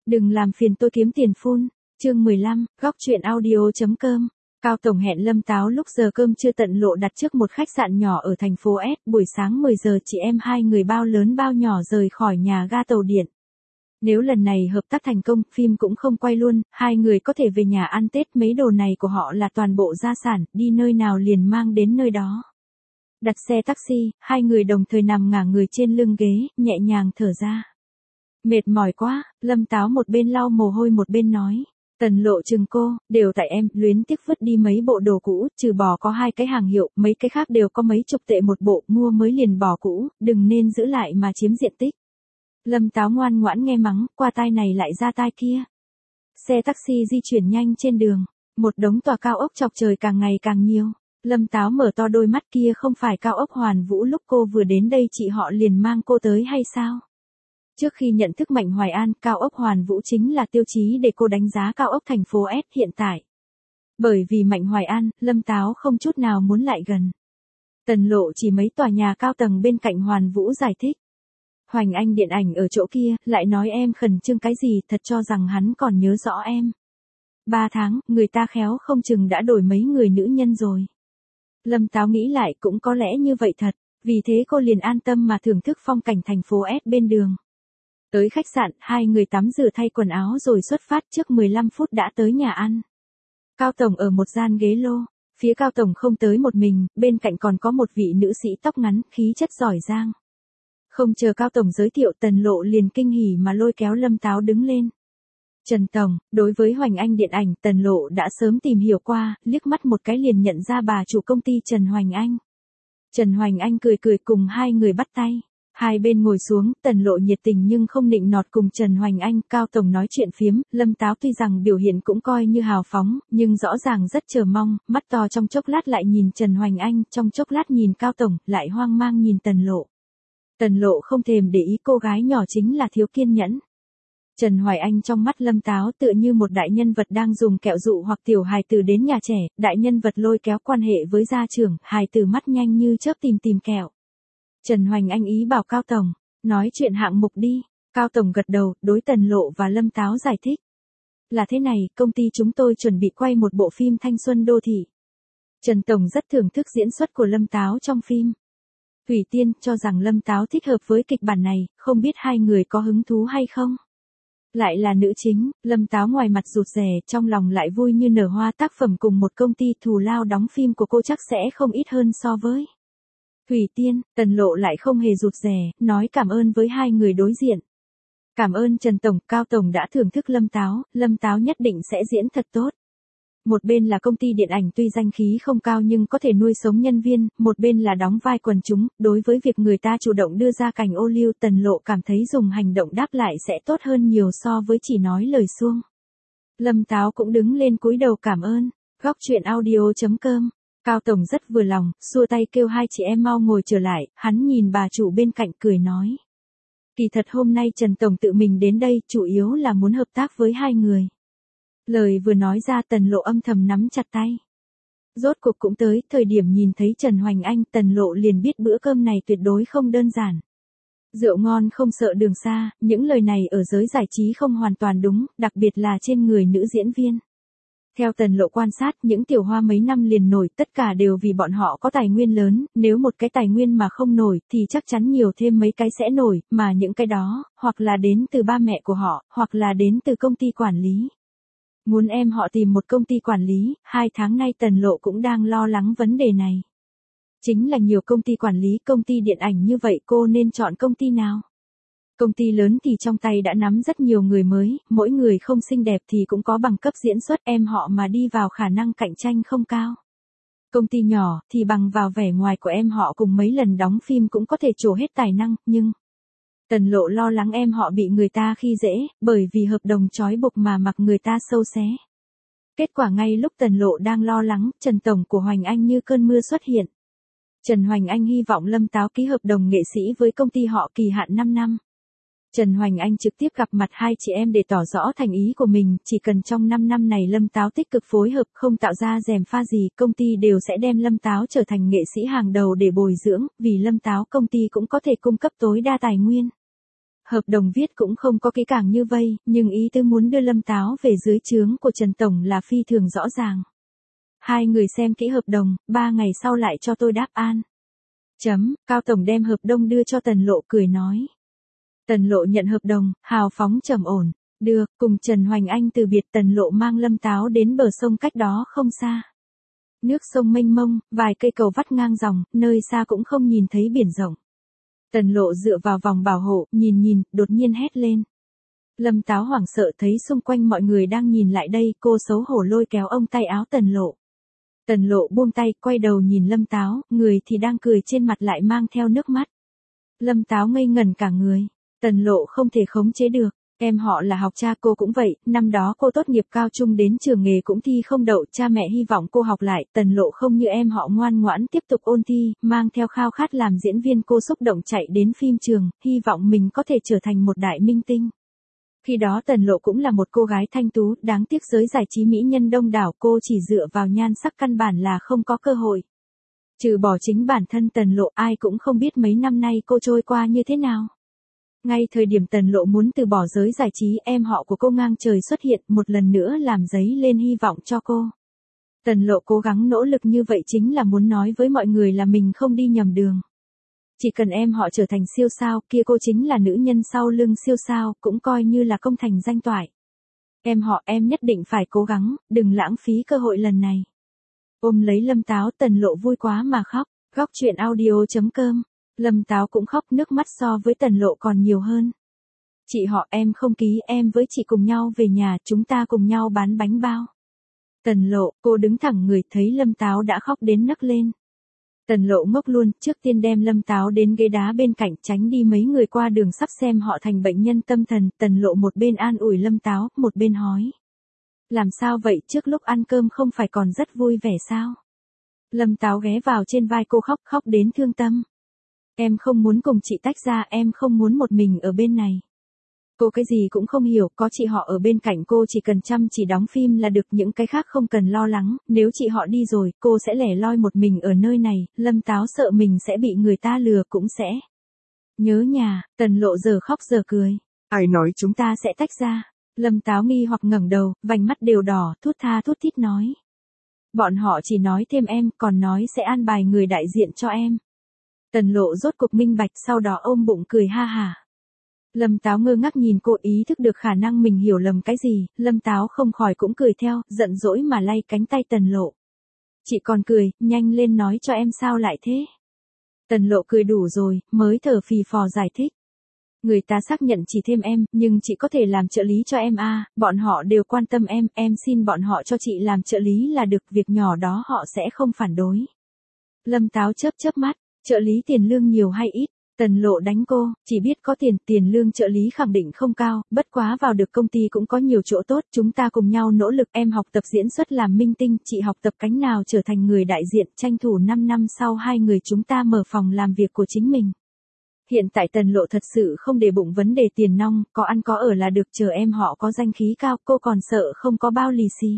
Đừng làm phiền tôi kiếm tiền phun. Chương 15, góc chuyện audio.com. Cao Tổng hẹn Lâm Táo lúc giờ cơm trưa tận lộ đặt trước một khách sạn nhỏ ở thành phố S. Buổi sáng 10 giờ chị em hai người bao lớn bao nhỏ rời khỏi nhà ga tàu điện. Nếu lần này hợp tác thành công, phim cũng không quay luôn, hai người có thể về nhà ăn Tết. Mấy đồ này của họ là toàn bộ gia sản, đi nơi nào liền mang đến nơi đó. Đặt xe taxi, hai người đồng thời nằm ngả người trên lưng ghế, nhẹ nhàng thở ra. Mệt mỏi quá, Lâm Táo một bên lau mồ hôi một bên nói. Tần Lộ chừng cô, đều tại em, luyến tiếc vứt đi mấy bộ đồ cũ, trừ bỏ có 2 cái hàng hiệu, mấy cái khác đều có mấy chục tệ một bộ, mua mới liền bỏ cũ, đừng nên giữ lại mà chiếm diện tích. Lâm Táo ngoan ngoãn nghe mắng, qua tai này lại ra tai kia. Xe taxi di chuyển nhanh trên đường, một đống tòa cao ốc chọc trời càng ngày càng nhiều. Lâm Táo mở to đôi mắt, kia không phải cao ốc Hoàn Vũ lúc cô vừa đến đây chị họ liền mang cô tới hay sao? Trước khi nhận thức Mạnh Hoài An, cao ốc Hoàn Vũ chính là tiêu chí để cô đánh giá cao ốc thành phố S hiện tại. Bởi vì Mạnh Hoài An, Lâm Táo không chút nào muốn lại gần. Tần Lộ chỉ mấy tòa nhà cao tầng bên cạnh Hoàn Vũ giải thích. Hoành Anh điện ảnh ở chỗ kia, lại nói em khẩn trương cái gì, thật cho rằng hắn còn nhớ rõ em. 3 tháng, người ta khéo không chừng đã đổi mấy người nữ nhân rồi. Lâm Táo nghĩ lại cũng có lẽ như vậy thật, vì thế cô liền an tâm mà thưởng thức phong cảnh thành phố S bên đường. Tới khách sạn, hai người tắm rửa thay quần áo rồi xuất phát, trước 15 phút đã tới nhà ăn. Cao Tổng ở một gian ghế lô, phía Cao Tổng không tới một mình, bên cạnh còn có một vị nữ sĩ tóc ngắn, khí chất giỏi giang. Không chờ Cao Tổng giới thiệu, Tần Lộ liền kinh hỉ mà lôi kéo Lâm Táo đứng lên. Trần Tổng, đối với Hoành Anh điện ảnh, Tần Lộ đã sớm tìm hiểu qua, liếc mắt một cái liền nhận ra bà chủ công ty Trần Hoành Anh. Trần Hoành Anh cười cười cùng hai người bắt tay. Hai bên ngồi xuống, Tần Lộ nhiệt tình nhưng không nịnh nọt cùng Trần Hoành Anh. Cao Tổng nói chuyện phiếm, Lâm Táo tuy rằng biểu hiện cũng coi như hào phóng, nhưng rõ ràng rất chờ mong, mắt to trong chốc lát lại nhìn Trần Hoành Anh, trong chốc lát nhìn Cao Tổng, lại hoang mang nhìn Tần Lộ. Tần Lộ không thèm để ý, cô gái nhỏ chính là thiếu kiên nhẫn. Trần Hoài Anh trong mắt Lâm Táo tựa như một đại nhân vật đang dùng kẹo dụ hoặc tiểu hài tử đến nhà trẻ, đại nhân vật lôi kéo quan hệ với gia trưởng, hài tử mắt nhanh như chớp tìm kẹo. Trần Hoành Anh ý bảo Cao Tổng, nói chuyện hạng mục đi. Cao Tổng gật đầu, đối Tần Lộ và Lâm Táo giải thích. Là thế này, công ty chúng tôi chuẩn bị quay một bộ phim thanh xuân đô thị. Trần Tổng rất thưởng thức diễn xuất của Lâm Táo trong phim. Thủy Tiên cho rằng Lâm Táo thích hợp với kịch bản này, không biết hai người có hứng thú hay không? Lại là nữ chính, Lâm Táo ngoài mặt rụt rè, trong lòng lại vui như nở hoa, tác phẩm cùng một công ty thù lao đóng phim của cô chắc sẽ không ít hơn so với Thủy Tiên. Tần Lộ lại không hề rụt rè, nói cảm ơn với hai người đối diện. Cảm ơn Trần Tổng, Cao Tổng đã thưởng thức Lâm Táo nhất định sẽ diễn thật tốt. Một bên là công ty điện ảnh tuy danh khí không cao nhưng có thể nuôi sống nhân viên, một bên là đóng vai quần chúng, đối với việc người ta chủ động đưa ra cảnh ô liu, Tần Lộ cảm thấy dùng hành động đáp lại sẽ tốt hơn nhiều so với chỉ nói lời suông. Lâm Táo cũng đứng lên cúi đầu cảm ơn. Góc chuyện audio.com. Cao Tổng rất vừa lòng, xua tay kêu hai chị em mau ngồi trở lại, hắn nhìn bà chủ bên cạnh cười nói. Kỳ thật hôm nay Trần Tổng tự mình đến đây, chủ yếu là muốn hợp tác với hai người. Lời vừa nói ra, Tần Lộ âm thầm nắm chặt tay. Rốt cuộc cũng tới, thời điểm nhìn thấy Trần Hoành Anh, Tần Lộ liền biết bữa cơm này tuyệt đối không đơn giản. Rượu ngon không sợ đường xa, những lời này ở giới giải trí không hoàn toàn đúng, đặc biệt là trên người nữ diễn viên. Theo Tần Lộ quan sát, những tiểu hoa mấy năm liền nổi, tất cả đều vì bọn họ có tài nguyên lớn, nếu một cái tài nguyên mà không nổi, thì chắc chắn nhiều thêm mấy cái sẽ nổi, mà những cái đó, hoặc là đến từ ba mẹ của họ, hoặc là đến từ công ty quản lý. Muốn em họ tìm một công ty quản lý, 2 tháng nay Tần Lộ cũng đang lo lắng vấn đề này. Chính là nhiều công ty quản lý, công ty điện ảnh như vậy cô nên chọn công ty nào? Công ty lớn thì trong tay đã nắm rất nhiều người mới, mỗi người không xinh đẹp thì cũng có bằng cấp diễn xuất, em họ mà đi vào khả năng cạnh tranh không cao. Công ty nhỏ thì bằng vào vẻ ngoài của em họ cùng mấy lần đóng phim cũng có thể trổ hết tài năng, nhưng Tần Lộ lo lắng em họ bị người ta khi dễ, bởi vì hợp đồng trói buộc mà mặc người ta sâu xé. Kết quả ngay lúc Tần Lộ đang lo lắng, Trần Tổng của Hoành Anh như cơn mưa xuất hiện. Trần Hoành Anh hy vọng Lâm Táo ký hợp đồng nghệ sĩ với công ty họ kỳ hạn 5 năm. Trần Hoành Anh trực tiếp gặp mặt hai chị em để tỏ rõ thành ý của mình, chỉ cần trong 5 năm này Lâm Táo tích cực phối hợp, không tạo ra gièm pha gì, công ty đều sẽ đem Lâm Táo trở thành nghệ sĩ hàng đầu để bồi dưỡng, vì Lâm Táo công ty cũng có thể cung cấp tối đa tài nguyên. Hợp đồng viết cũng không có kỹ càng như vây, nhưng ý tứ muốn đưa Lâm Táo về dưới trướng của Trần Tổng là phi thường rõ ràng. Hai người xem kỹ hợp đồng, 3 ngày sau lại cho tôi đáp án. Cao Tổng đem hợp đồng đưa cho Tần Lộ cười nói. Tần Lộ nhận hợp đồng, hào phóng trầm ổn. Được, cùng Trần Hoành Anh từ biệt, Tần Lộ mang Lâm Táo đến bờ sông cách đó không xa. Nước sông mênh mông, vài cây cầu vắt ngang dòng, nơi xa cũng không nhìn thấy biển rộng. Tần Lộ dựa vào vòng bảo hộ, nhìn, đột nhiên hét lên. Lâm Táo hoảng sợ thấy xung quanh mọi người đang nhìn lại đây, cô xấu hổ lôi kéo ông tay áo Tần Lộ. Tần Lộ buông tay, quay đầu nhìn Lâm Táo, người thì đang cười trên mặt lại mang theo nước mắt. Lâm Táo ngây ngẩn cả người. Tần Lộ không thể khống chế được. Em họ là học cha, cô cũng vậy, năm đó cô tốt nghiệp cao trung đến trường nghề cũng thi không đậu, cha mẹ hy vọng cô học lại, Tần Lộ không như em họ ngoan ngoãn tiếp tục ôn thi, mang theo khao khát làm diễn viên, cô xúc động chạy đến phim trường, hy vọng mình có thể trở thành một đại minh tinh. Khi đó Tần Lộ cũng là một cô gái thanh tú, đáng tiếc giới giải trí mỹ nhân đông đảo, cô chỉ dựa vào nhan sắc căn bản là không có cơ hội. Trừ bỏ chính bản thân Tần Lộ, ai cũng không biết mấy năm nay cô trôi qua như thế nào. Ngay thời điểm Tần Lộ muốn từ bỏ giới giải trí, em họ của cô ngang trời xuất hiện, một lần nữa làm dấy lên hy vọng cho cô. Tần Lộ cố gắng nỗ lực như vậy chính là muốn nói với mọi người là mình không đi nhầm đường. Chỉ cần em họ trở thành siêu sao, kia cô chính là nữ nhân sau lưng siêu sao, cũng coi như là công thành danh toại. Em họ, em nhất định phải cố gắng, đừng lãng phí cơ hội lần này. Ôm lấy Lâm Táo, Tần Lộ vui quá mà khóc. Góc truyện audio.com. Lâm Táo cũng khóc, nước mắt so với Tần Lộ còn nhiều hơn. Chị họ, em không ký, em với chị cùng nhau về nhà, chúng ta cùng nhau bán bánh bao. Tần Lộ, cô đứng thẳng người, thấy Lâm Táo đã khóc đến nấc lên. Tần Lộ ngốc luôn, trước tiên đem Lâm Táo đến ghế đá bên cạnh, tránh đi mấy người qua đường sắp xem họ thành bệnh nhân tâm thần. Tần Lộ một bên an ủi Lâm Táo, một bên hỏi. Làm sao vậy, trước lúc ăn cơm không phải còn rất vui vẻ sao? Lâm Táo ghé vào trên vai cô khóc đến thương tâm. Em không muốn cùng chị tách ra, em không muốn một mình ở bên này. Cô cái gì cũng không hiểu, có chị họ ở bên cạnh cô chỉ cần chăm chỉ đóng phim là được, những cái khác không cần lo lắng, nếu chị họ đi rồi, cô sẽ lẻ loi một mình ở nơi này. Lâm Táo sợ mình sẽ bị người ta lừa, cũng sẽ nhớ nhà. Tần Lộ giờ khóc giờ cười. Ai nói chúng ta sẽ tách ra? Lâm Táo nghi hoặc ngẩng đầu, vành mắt đều đỏ, thút tha thút thít nói. Bọn họ chỉ nói thêm em, còn nói sẽ an bài người đại diện cho em. Tần Lộ rốt cục minh bạch, sau đó ôm bụng cười ha hả. Lâm Táo ngơ ngác nhìn cô, ý thức được khả năng mình hiểu lầm cái gì, Lâm Táo không khỏi cũng cười theo, giận dỗi mà lay cánh tay Tần Lộ. Chị còn cười, nhanh lên nói cho em sao lại thế. Tần Lộ cười đủ rồi, mới thở phì phò giải thích. Người ta xác nhận chỉ thêm em, nhưng chị có thể làm trợ lý cho em à, bọn họ đều quan tâm em xin bọn họ cho chị làm trợ lý là được, việc nhỏ đó họ sẽ không phản đối. Lâm Táo chớp mắt, trợ lý tiền lương nhiều hay ít? Tần Lộ đánh cô, chỉ biết có tiền lương trợ lý khẳng định không cao, bất quá vào được công ty cũng có nhiều chỗ tốt, chúng ta cùng nhau nỗ lực, em học tập diễn xuất làm minh tinh, chị học tập cánh nào trở thành người đại diện, tranh thủ 5 năm sau hai người chúng ta mở phòng làm việc của chính mình. Hiện tại Tần Lộ thật sự không để bụng vấn đề tiền nong, có ăn có ở là được, chờ em họ có danh khí cao, cô còn sợ không có bao lì xì.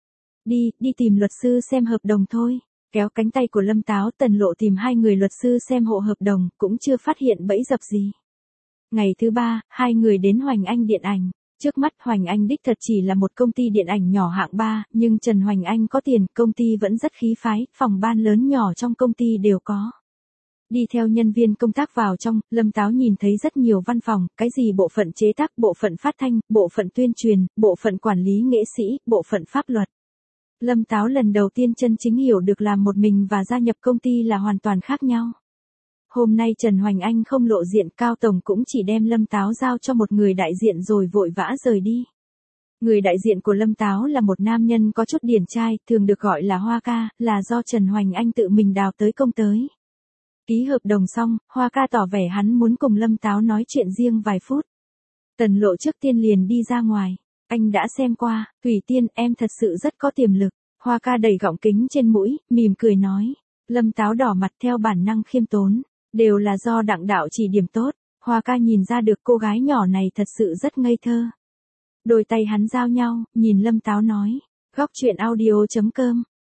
Đi tìm luật sư xem hợp đồng thôi. Kéo cánh tay của Lâm Táo, Tần Lộ tìm hai người luật sư xem hộ hợp đồng, cũng chưa phát hiện bẫy dập gì. Ngày thứ 3, hai người đến Hoành Anh Điện ảnh. Trước mắt Hoành Anh đích thật chỉ là một công ty điện ảnh nhỏ hạng 3, nhưng Trần Hoành Anh có tiền, công ty vẫn rất khí phái, phòng ban lớn nhỏ trong công ty đều có. Đi theo nhân viên công tác vào trong, Lâm Táo nhìn thấy rất nhiều văn phòng, cái gì bộ phận chế tác, bộ phận phát thanh, bộ phận tuyên truyền, bộ phận quản lý nghệ sĩ, bộ phận pháp luật. Lâm Táo lần đầu tiên chân chính hiểu được làm một mình và gia nhập công ty là hoàn toàn khác nhau. Hôm nay Trần Hoành Anh không lộ diện, Cao Tổng cũng chỉ đem Lâm Táo giao cho một người đại diện rồi vội vã rời đi. Người đại diện của Lâm Táo là một nam nhân có chút điển trai, thường được gọi là Hoa Ca, là do Trần Hoành Anh tự mình đào tới công tới. Ký hợp đồng xong, Hoa Ca tỏ vẻ hắn muốn cùng Lâm Táo nói chuyện riêng vài phút. Tần Lộ trước tiên liền đi ra ngoài. Anh đã xem qua, Thủy Tiên, em thật sự rất có tiềm lực. Hoa Ca đẩy gọng kính trên mũi, mỉm cười nói. Lâm Táo đỏ mặt theo bản năng khiêm tốn. Đều là do Đặng đạo chỉ điểm tốt. Hoa Ca nhìn ra được cô gái nhỏ này thật sự rất ngây thơ. Đôi tay hắn giao nhau, nhìn Lâm Táo nói. Góc truyện audio.com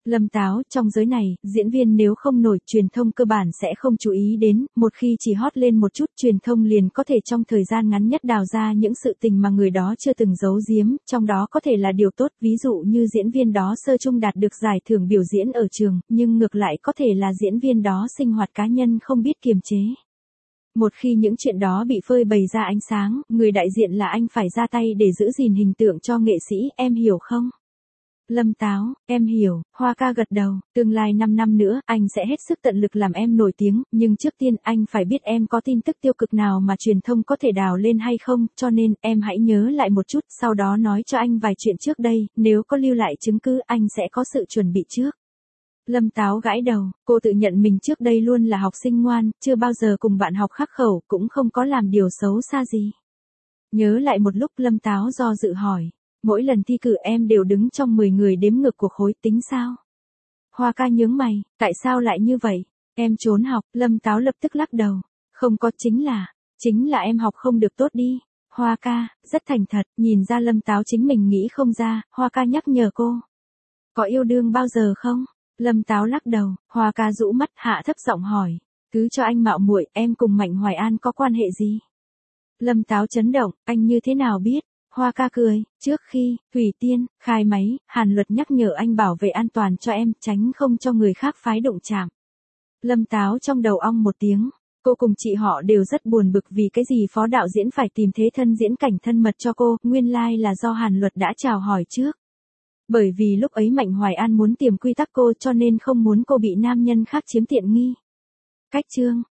Lâm Táo, trong giới này, diễn viên nếu không nổi, truyền thông cơ bản sẽ không chú ý đến, một khi chỉ hot lên một chút, truyền thông liền có thể trong thời gian ngắn nhất đào ra những sự tình mà người đó chưa từng giấu giếm, trong đó có thể là điều tốt, ví dụ như diễn viên đó sơ chung đạt được giải thưởng biểu diễn ở trường, nhưng ngược lại có thể là diễn viên đó sinh hoạt cá nhân không biết kiềm chế. Một khi những chuyện đó bị phơi bày ra ánh sáng, người đại diện là anh phải ra tay để giữ gìn hình tượng cho nghệ sĩ, em hiểu không? Lâm Táo, em hiểu, Hoa ca gật đầu, tương lai 5 năm nữa, anh sẽ hết sức tận lực làm em nổi tiếng, nhưng trước tiên anh phải biết em có tin tức tiêu cực nào mà truyền thông có thể đào lên hay không, cho nên em hãy nhớ lại một chút, sau đó nói cho anh vài chuyện trước đây, nếu có lưu lại chứng cứ anh sẽ có sự chuẩn bị trước. Lâm Táo gãi đầu, cô tự nhận mình trước đây luôn là học sinh ngoan, chưa bao giờ cùng bạn học khắc khẩu, cũng không có làm điều xấu xa gì. Nhớ lại một lúc Lâm Táo do dự hỏi. Mỗi lần thi cử em đều đứng trong 10 người đếm ngược cuộc khối, tính sao? Hoa ca nhướng mày, tại sao lại như vậy? Em trốn học, Lâm Táo lập tức lắc đầu. Không có, chính là em học không được tốt đi. Hoa ca, rất thành thật, nhìn ra Lâm Táo chính mình nghĩ không ra, Hoa ca nhắc nhở cô. Có yêu đương bao giờ không? Lâm Táo lắc đầu, Hoa ca rũ mắt hạ thấp giọng hỏi. Cứ cho anh mạo muội, em cùng Mạnh Hoài An có quan hệ gì? Lâm Táo chấn động, anh như thế nào biết? Hoa ca cười, trước khi, Thủy Tiên, khai máy, Hàn Luật nhắc nhở anh bảo vệ an toàn cho em, tránh không cho người khác phái động chạm. Lâm Táo trong đầu ong một tiếng, cô cùng chị họ đều rất buồn bực vì cái gì phó đạo diễn phải tìm thế thân diễn cảnh thân mật cho cô, nguyên lai là do Hàn Luật đã chào hỏi trước. Bởi vì lúc ấy Mạnh Hoài An muốn tiềm quy tắc cô cho nên không muốn cô bị nam nhân khác chiếm tiện nghi. Cách chương